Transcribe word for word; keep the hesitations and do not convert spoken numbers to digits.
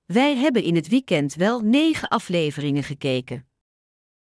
Wij hebben in het weekend wel negen afleveringen gekeken.